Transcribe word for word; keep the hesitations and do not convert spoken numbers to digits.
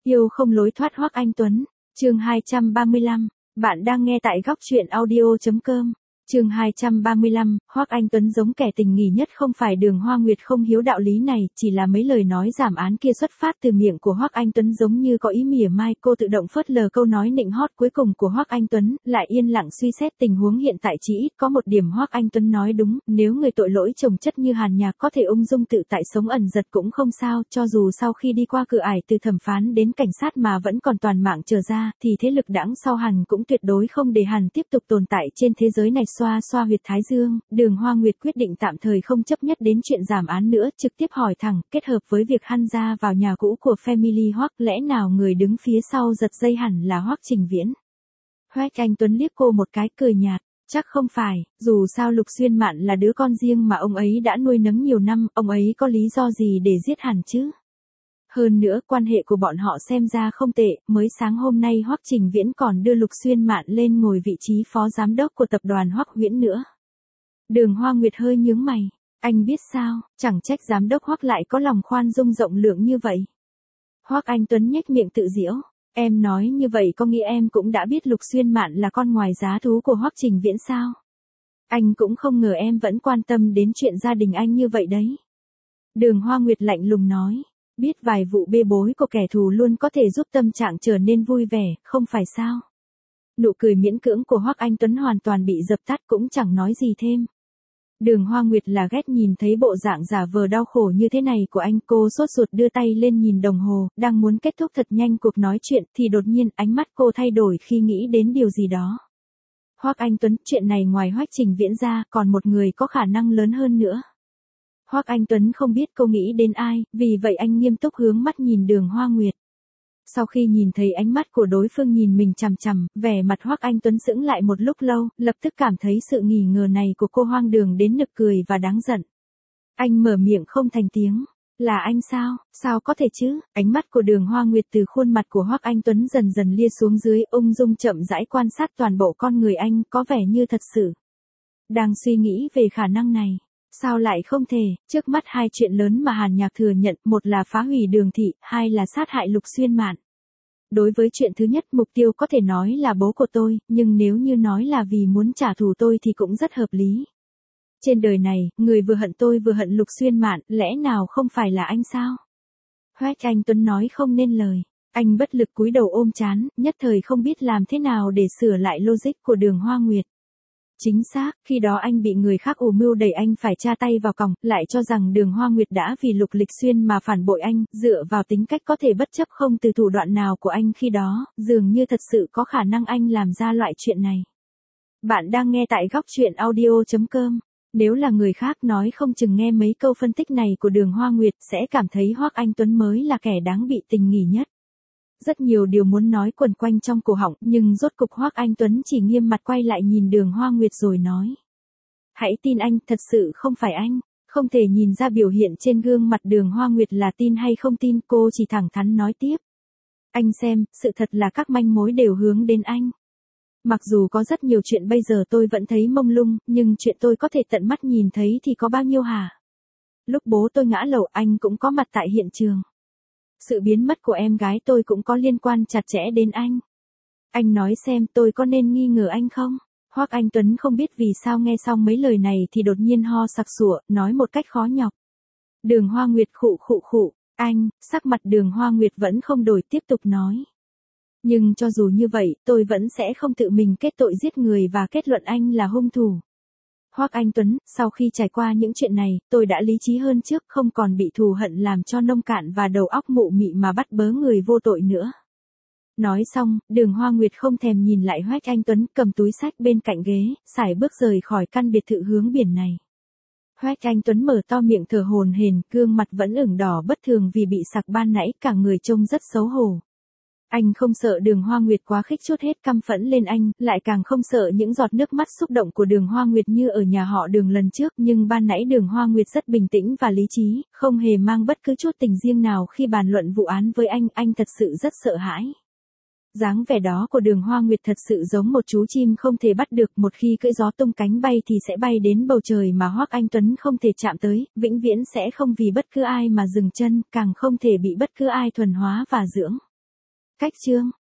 Yêu không lối thoát Hoắc Anh Tuấn, chương hai trăm ba mươi lăm, bạn đang nghe tại góc truyện audio.com. Chương hai trăm ba mươi lăm, Hoắc Anh Tuấn giống kẻ tình nghỉ nhất không phải Đường Hoa Nguyệt không hiếu đạo lý này, chỉ là mấy lời nói giảm án kia xuất phát từ miệng của Hoắc Anh Tuấn giống như có ý mỉa mai, cô tự động phớt lờ câu nói nịnh hót cuối cùng của Hoắc Anh Tuấn, lại yên lặng suy xét tình huống hiện tại. Chỉ ít có một điểm Hoắc Anh Tuấn nói đúng, nếu người tội lỗi chồng chất như Hàn Nhạc có thể ung dung tự tại sống ẩn giật cũng không sao, cho dù sau khi đi qua cửa ải từ thẩm phán đến cảnh sát mà vẫn còn toàn mạng trở ra, thì thế lực đãng sau Hàn cũng tuyệt đối không để Hàn tiếp tục tồn tại trên thế giới này. Xoa xoa huyệt thái dương, Đường Hoa Nguyệt quyết định tạm thời không chấp nhất đến chuyện giảm án nữa, trực tiếp hỏi thẳng, kết hợp với việc Hàn gia vào nhà cũ của family Hoắc, lẽ nào người đứng phía sau giật dây hẳn là Hoắc Trình Viễn? Hoắc Anh Tuấn liếc cô một cái cười nhạt, chắc không phải, dù sao Lục Xuyên Mạn là đứa con riêng mà ông ấy đã nuôi nấng nhiều năm, ông ấy có lý do gì để giết Hàn chứ? Hơn nữa, quan hệ của bọn họ xem ra không tệ, mới sáng hôm nay Hoắc Trình Viễn còn đưa Lục Xuyên Mạn lên ngồi vị trí phó giám đốc của tập đoàn Hoắc Viễn nữa. Đường Hoa Nguyệt hơi nhướng mày, anh biết sao, chẳng trách giám đốc Hoắc lại có lòng khoan dung rộng lượng như vậy. Hoắc Anh Tuấn nhếch miệng tự giễu, em nói như vậy có nghĩa em cũng đã biết Lục Xuyên Mạn là con ngoài giá thú của Hoắc Trình Viễn sao? Anh cũng không ngờ em vẫn quan tâm đến chuyện gia đình anh như vậy đấy. Đường Hoa Nguyệt lạnh lùng nói. Biết vài vụ bê bối của kẻ thù luôn có thể giúp tâm trạng trở nên vui vẻ, không phải sao? Nụ cười miễn cưỡng của Hoắc Anh Tuấn hoàn toàn bị dập tắt, cũng chẳng nói gì thêm. Đường Hoa Nguyệt là ghét nhìn thấy bộ dạng giả vờ đau khổ như thế này của anh. Cô sốt ruột đưa tay lên nhìn đồng hồ, đang muốn kết thúc thật nhanh cuộc nói chuyện, thì đột nhiên ánh mắt cô thay đổi khi nghĩ đến điều gì đó. Hoắc Anh Tuấn, chuyện này ngoài Hoắc Trình Viễn ra, còn một người có khả năng lớn hơn nữa. Hoắc Anh Tuấn không biết cô nghĩ đến ai, vì vậy anh nghiêm túc hướng mắt nhìn Đường Hoa Nguyệt. Sau khi nhìn thấy ánh mắt của đối phương nhìn mình chằm chằm, vẻ mặt Hoắc Anh Tuấn sững lại một lúc lâu, lập tức cảm thấy sự nghi ngờ này của cô hoang đường đến nực cười và đáng giận. Anh mở miệng không thành tiếng. Là anh sao, sao có thể chứ? Ánh mắt của Đường Hoa Nguyệt từ khuôn mặt của Hoắc Anh Tuấn dần dần lia xuống dưới, ung dung chậm rãi quan sát toàn bộ con người anh, có vẻ như thật sự đang suy nghĩ về khả năng này. Sao lại không thể, trước mắt hai chuyện lớn mà Hàn Nhạc thừa nhận, một là phá hủy Đường thị, hai là sát hại Lục Xuyên Mạn. Đối với chuyện thứ nhất, mục tiêu có thể nói là bố của tôi, nhưng nếu như nói là vì muốn trả thù tôi thì cũng rất hợp lý. Trên đời này, người vừa hận tôi vừa hận Lục Xuyên Mạn, lẽ nào không phải là anh sao? Hoắc Anh Tuấn nói không nên lời, anh bất lực cúi đầu ôm trán, nhất thời không biết làm thế nào để sửa lại logic của Đường Hoa Nguyệt. Chính xác, khi đó anh bị người khác ủ mưu đẩy anh phải tra tay vào còng, lại cho rằng Đường Hoa Nguyệt đã vì Lục Lịch Xuyên mà phản bội anh, dựa vào tính cách có thể bất chấp không từ thủ đoạn nào của anh khi đó, dường như thật sự có khả năng anh làm ra loại chuyện này. Bạn đang nghe tại góc truyện audio.com. Nếu là người khác nói không chừng nghe mấy câu phân tích này của Đường Hoa Nguyệt sẽ cảm thấy Hoắc Anh Tuấn mới là kẻ đáng bị tình nghỉ nhất. Rất nhiều điều muốn nói quẩn quanh trong cổ họng, nhưng rốt cục Hoắc Anh Tuấn chỉ nghiêm mặt quay lại nhìn Đường Hoa Nguyệt rồi nói. Hãy tin anh, thật sự không phải anh. Không thể nhìn ra biểu hiện trên gương mặt Đường Hoa Nguyệt là tin hay không tin, cô chỉ thẳng thắn nói tiếp. Anh xem, sự thật là các manh mối đều hướng đến anh. Mặc dù có rất nhiều chuyện bây giờ tôi vẫn thấy mông lung, nhưng chuyện tôi có thể tận mắt nhìn thấy thì có bao nhiêu hả? Lúc bố tôi ngã lầu anh cũng có mặt tại hiện trường. Sự biến mất của em gái tôi cũng có liên quan chặt chẽ đến anh. Anh nói xem tôi có nên nghi ngờ anh không? Hoắc Anh Tuấn không biết vì sao nghe xong mấy lời này thì đột nhiên ho sặc sụa, nói một cách khó nhọc. Đường Hoa Nguyệt khụ khụ khụ, anh, sắc mặt Đường Hoa Nguyệt vẫn không đổi, tiếp tục nói. Nhưng cho dù như vậy, tôi vẫn sẽ không tự mình kết tội giết người và kết luận anh là hung thủ. Hoắc Anh Tuấn, sau khi trải qua những chuyện này, tôi đã lý trí hơn trước, không còn bị thù hận làm cho nông cạn và đầu óc mụ mị mà bắt bớ người vô tội nữa. Nói xong, Đường Hoa Nguyệt không thèm nhìn lại Hoắc Anh Tuấn, cầm túi sách bên cạnh ghế, sải bước rời khỏi căn biệt thự hướng biển này. Hoắc Anh Tuấn mở to miệng thở hổn hển, gương mặt vẫn ửng đỏ bất thường vì bị sặc ban nãy, cả người trông rất xấu hổ. Anh không sợ Đường Hoa Nguyệt quá khích trút hết căm phẫn lên anh, lại càng không sợ những giọt nước mắt xúc động của Đường Hoa Nguyệt như ở nhà họ Đường lần trước, nhưng ban nãy Đường Hoa Nguyệt rất bình tĩnh và lý trí, không hề mang bất cứ chút tình riêng nào khi bàn luận vụ án với anh, anh thật sự rất sợ hãi. Dáng vẻ đó của Đường Hoa Nguyệt thật sự giống một chú chim không thể bắt được, một khi cưỡi gió tung cánh bay thì sẽ bay đến bầu trời mà Hoắc Anh Tuấn không thể chạm tới, vĩnh viễn sẽ không vì bất cứ ai mà dừng chân, càng không thể bị bất cứ ai thuần hóa và dưỡng. Cách chương